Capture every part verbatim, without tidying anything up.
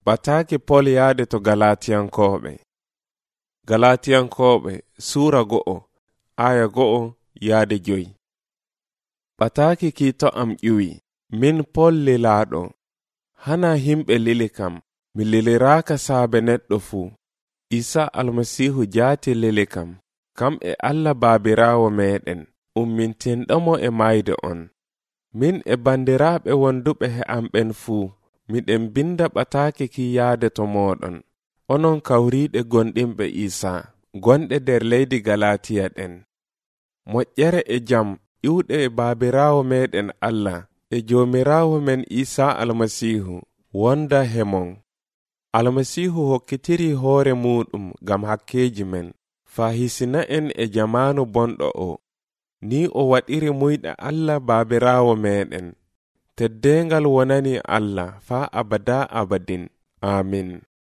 Ɓataake Pol yaade to Galatiyankooɓe. Galatiyankooɓe Suura go'o aya go'o yaade joyi. Ɓataake kiito am ƴiwi, min Pol lilaaɗo. Hana himɓe lili kam, mi liliraaka saabe neɗɗo fuu. Isa Almasiihu jaati lili kam, kam e Allah Baabiraawo meeɗen, ummintinɗomo e mayde on. Min e bandiraaɓe wonduɓe he am ɓen fuu, miɗen binda ɓataake ki yaade to mooɗon, onon kawriiɗe gonɗinɓe Isa, gonɗe nder leydi Galatiya ɗen. Moƴƴere e jam iwɗe e Baabiraawo meeɗen Allah e Joomiraawo men Isa Almasiihu wonda hemon. Almasiihu hokkitiri hoore muɗum gam hakkeji men, faa hisina en e jamaanu bonɗo o. Ni o waɗiri muyɗa Allah Baabiraawo meeɗen. Teddengal wonani Allah faa abada abadin. Amin.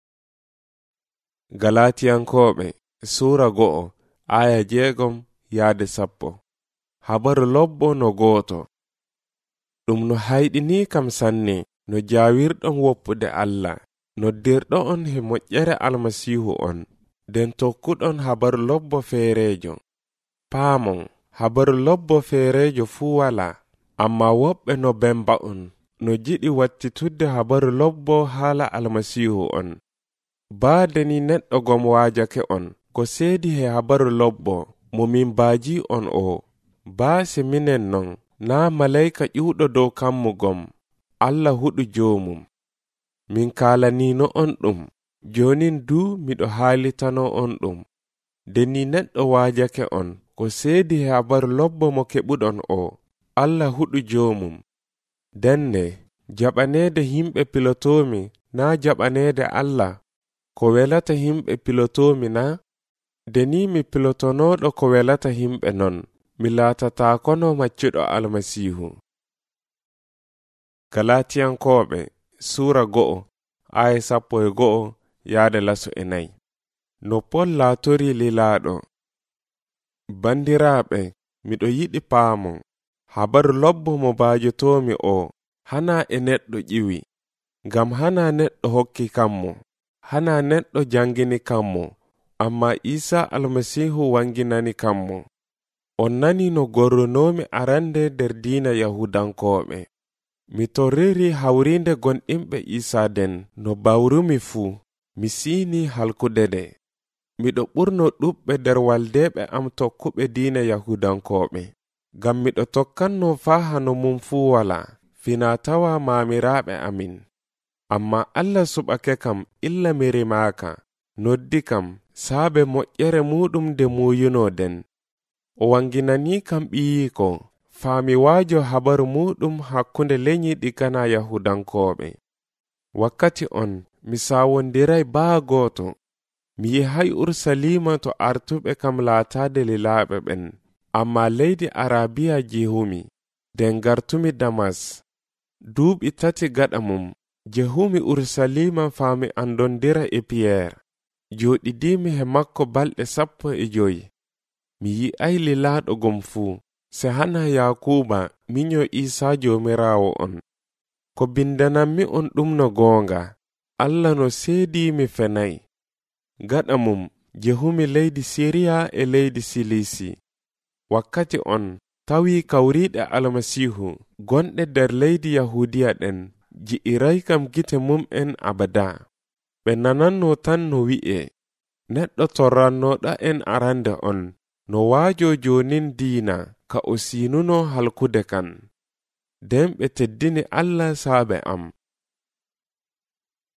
Galatiyankooɓe Suura go'o aya jeegom yaade sappo. Habaru lobbo no gooto. Ɗum no hayɗini kam sanne no jaawirɗon woppude Allah, noddirɗo on he moƴƴere Almasiihu on, den tokkuɗon habaru lobbo feerejo. Paamon, habaru lobbo feerejo fuu wala, amma woɓɓe no bemba on, no jiɗi wattitudde habaru lobbo haala Almasiihu on. Baade ni neɗɗo gom waajake on, ko seedi he habaru lobbo mo min baaji on o. Baase minen non, naa malayka ƴuuɗo dow kammugom, Allah huɗu joomum. Min kaalanino on ɗum, jonin du miɗo haalitano on ɗum. Deni neɗɗo waajake on, ko seedi he habaru lobbo mo keɓuɗon o, Allah huɗu joomum. Denne, jaɓaneede himɓe pilotomi naa jaɓaneede Allah, ko welata himɓe pilotomi na? Deni mi pilotonoɗo ko welata himɓe non, mi laatatakono maccuɗo Almasiihu. Galatiyankooɓe Suura go'o aya sappo e go'o yaade laso e nayi. No Pol laatori lilaaɗo. Bandiraaɓe, miɗo yiɗi paamon, habaru lobbo mo baajotomi o, hana e neɗɗo ƴiwi, ngam hana neɗɗo hokki kammo, hana neɗɗo jangini kammo, amma Isa Almasiihu wanginani kammo. On nani no gorrunomi arande der diina Yahudankooɓe. Mi torriri hawrinde gonɗinɓe Isa den no bawrumi fuu, mi siini halkudede. Miɗo ɓurno ɗuɓɓe der waldeɓe am tokkuɓe diina Yahudankooɓe, gam miɗo tokkanno faa hano mum fuu wala, fina tawa maamiraaɓe amin. Amma Allah suɓake kam illa mi rimaaka, noddi kam saabe moƴƴere muɗum de muyuno den. O wanginani kam ɓiyiiko, faami waajo habaru muɗum hakkunde lenyi ɗigana Yahudankooɓe. Wakkati on, mi saawondiray baa gooto. Mi yehay Ursalima to artuɓe kam laataade lilaaɓe ɓen, amma leydi Arabiya jehumi, den gartumi Damas. Duuɓi tati gaɗa mum, jehumi Ursalima faami andondira e Piyeer. Jooɗidimi he makko balɗe sappo e joyi. Mi yi'ay lilaaɗo gom fuu, se hana Yakuba minyo Isa Joomiraawo on. Ko bindanammi on ɗum no goonga, Allah no seedimi fenay. Gaɗa mum, jehumi leydi Siriya e leydi Silisi. Wakkati on, tawi kawriiɗe Almasiihu gonɗe der leydi Yahudiya ɗen, ji'iray kam gite mum'en abada. Ɓe nananno tan no wi'e, neɗɗo torrannoɗa en arande on, no waajo jonin diina ka o siinuno halkude kan. Den ɓe teddini Allah saabe am,